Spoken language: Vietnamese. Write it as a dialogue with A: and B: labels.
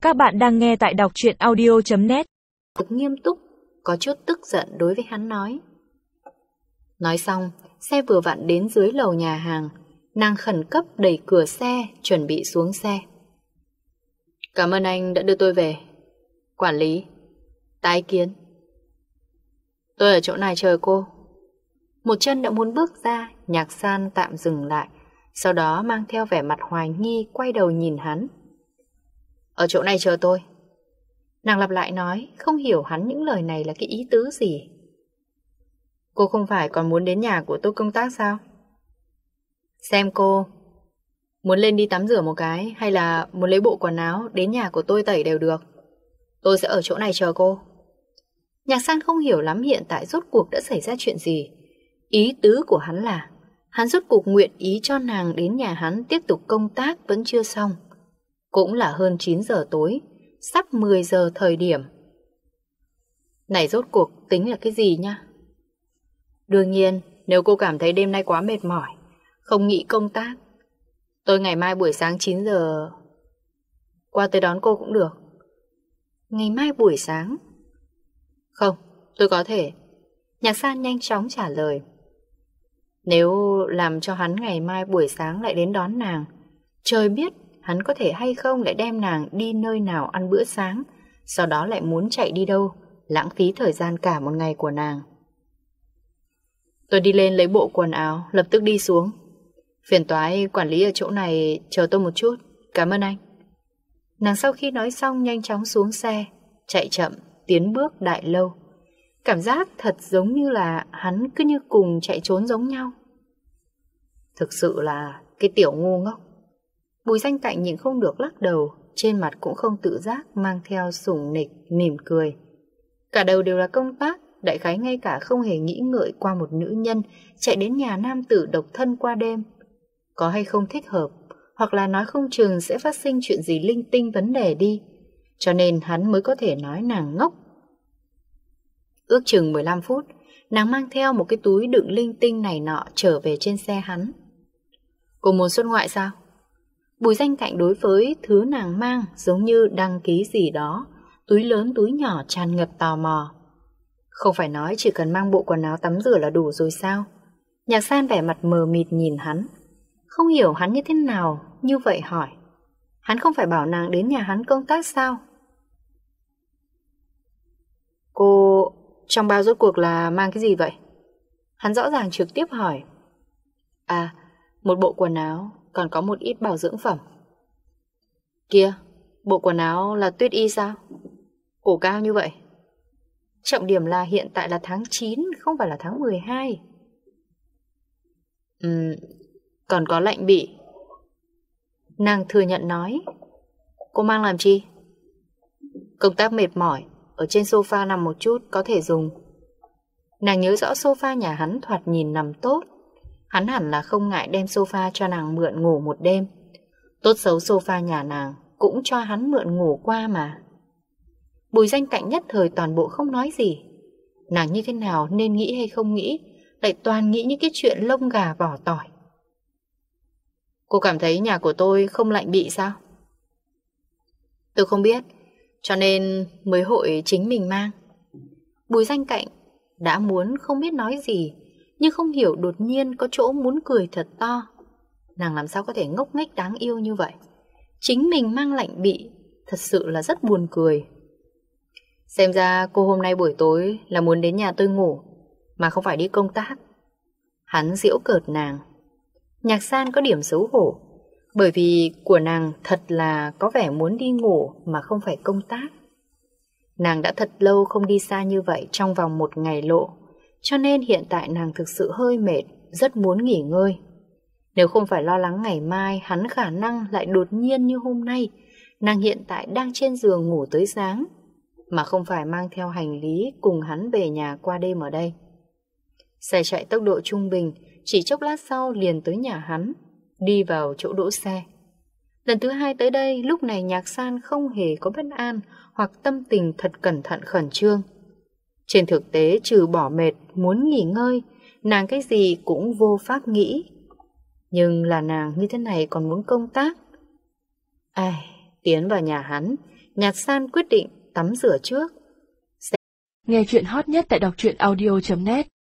A: Các bạn đang nghe tại đọc truyện audio.net.
B: Nghiêm túc, có chút tức giận đối với hắn nói. Nói xong, xe vừa vặn đến dưới lầu nhà hàng, nàng khẩn cấp đẩy cửa xe, chuẩn bị xuống xe. Cảm ơn anh đã đưa tôi về. Quản lý, tái kiến. Tôi ở chỗ này chờ cô. Một chân đã muốn bước ra, Nhạc San tạm dừng lại, sau đó mang theo vẻ mặt hoài nghi quay đầu nhìn hắn. Ở chỗ này chờ tôi. Nàng lặp lại nói, không hiểu hắn những lời này là cái ý tứ gì. Cô không phải còn muốn đến nhà của tôi công tác sao? Xem cô muốn lên đi tắm rửa một cái, hay là muốn lấy bộ quần áo đến nhà của tôi tẩy đều được. Tôi sẽ ở chỗ này chờ cô. Nhạc San không hiểu lắm hiện tại rốt cuộc đã xảy ra chuyện gì. Ý tứ của hắn là hắn rốt cuộc nguyện ý cho nàng đến nhà hắn tiếp tục công tác vẫn chưa xong. Cũng là hơn 9 giờ tối, sắp 10 giờ thời điểm. Này rốt cuộc tính là cái gì nha? Đương nhiên, nếu cô cảm thấy đêm nay quá mệt mỏi, không nghĩ công tác, tôi ngày mai buổi sáng 9 giờ qua tới đón cô cũng được. Ngày mai buổi sáng? Không, tôi có thể. Nhạc San nhanh chóng trả lời. Nếu làm cho hắn ngày mai buổi sáng lại đến đón nàng, trời biết hắn có thể hay không lại đem nàng đi nơi nào ăn bữa sáng, sau đó lại muốn chạy đi đâu, lãng phí thời gian cả một ngày của nàng. Tôi đi lên lấy bộ quần áo, lập tức đi xuống. Phiền toái quản lý ở chỗ này chờ tôi một chút. Cảm ơn anh. Nàng sau khi nói xong nhanh chóng xuống xe, chạy chậm, tiến bước đại lâu. Cảm giác thật giống như là hắn cứ như cùng chạy trốn giống nhau. Thực sự là cái tiểu ngu ngốc. Bùi Danh Cạnh nhìn không được lắc đầu, trên mặt cũng không tự giác mang theo sủng nịch, mỉm cười. Cả đầu đều là công tác, đại khái ngay cả không hề nghĩ ngợi qua một nữ nhân chạy đến nhà nam tử độc thân qua đêm. Có hay không thích hợp, hoặc là nói không chừng sẽ phát sinh chuyện gì linh tinh vấn đề đi. Cho nên hắn mới có thể nói nàng ngốc. Ước chừng 15 phút, nàng mang theo một cái túi đựng linh tinh này nọ trở về trên xe hắn. Cô muốn xuất ngoại sao? Bùi Danh Cạnh đối với thứ nàng mang giống như đăng ký gì đó, túi lớn túi nhỏ tràn ngập tò mò. Không phải nói chỉ cần mang bộ quần áo tắm rửa là đủ rồi sao? Nhạc San vẻ mặt mờ mịt nhìn hắn, không hiểu hắn như thế nào, như vậy hỏi. Hắn không phải bảo nàng đến nhà hắn công tác sao? Cô trong bao rốt cuộc là mang cái gì vậy? Hắn rõ ràng trực tiếp hỏi. À, một bộ quần áo, còn có một ít bảo dưỡng phẩm. Kia, bộ quần áo là tuyết y sao? Cổ cao như vậy. Trọng điểm là hiện tại là tháng 9, không phải là tháng 12. Còn có lạnh bị. Nàng thừa nhận nói. Cô mang làm chi? Công tác mệt mỏi, ở trên sofa nằm một chút có thể dùng. Nàng nhớ rõ sofa nhà hắn thoạt nhìn nằm tốt. Hắn hẳn là không ngại đem sofa cho nàng mượn ngủ một đêm. Tốt xấu sofa nhà nàng cũng cho hắn mượn ngủ qua mà. Bùi Danh Cạnh nhất thời toàn bộ không nói gì. Nàng như thế nào nên nghĩ hay không nghĩ, lại toàn nghĩ những cái chuyện lông gà vỏ tỏi. Cô cảm thấy nhà của tôi không lạnh bị sao? Tôi không biết, cho nên mới hội chính mình mang. Bùi Danh Cạnh đã muốn không biết nói gì, nhưng không hiểu đột nhiên có chỗ muốn cười thật to. Nàng làm sao có thể ngốc nghếch đáng yêu như vậy? Chính mình mang lạnh bị, thật sự là rất buồn cười. Xem ra cô hôm nay buổi tối là muốn đến nhà tôi ngủ, mà không phải đi công tác. Hắn giễu cợt nàng. Nhạc San có điểm xấu hổ, bởi vì của nàng thật là có vẻ muốn đi ngủ mà không phải công tác. Nàng đã thật lâu không đi xa như vậy trong vòng một ngày lộ, cho nên hiện tại nàng thực sự hơi mệt, rất muốn nghỉ ngơi. Nếu không phải lo lắng ngày mai hắn khả năng lại đột nhiên như hôm nay, nàng hiện tại đang trên giường ngủ tới sáng, mà không phải mang theo hành lý cùng hắn về nhà qua đêm ở đây. Xe chạy tốc độ trung bình, chỉ chốc lát sau liền tới nhà hắn, đi vào chỗ đỗ xe. Lần thứ hai tới đây, lúc này Nhạc San không hề có bất an hoặc tâm tình thật cẩn thận khẩn trương. Trên thực tế trừ bỏ mệt, muốn nghỉ ngơi, nàng cái gì cũng vô pháp nghĩ. Nhưng là nàng như thế này còn muốn công tác. Ai, tiến vào nhà hắn, Nhạc San quyết định tắm rửa trước.
A: Nghe chuyện hot nhất tại đọc truyện audio.net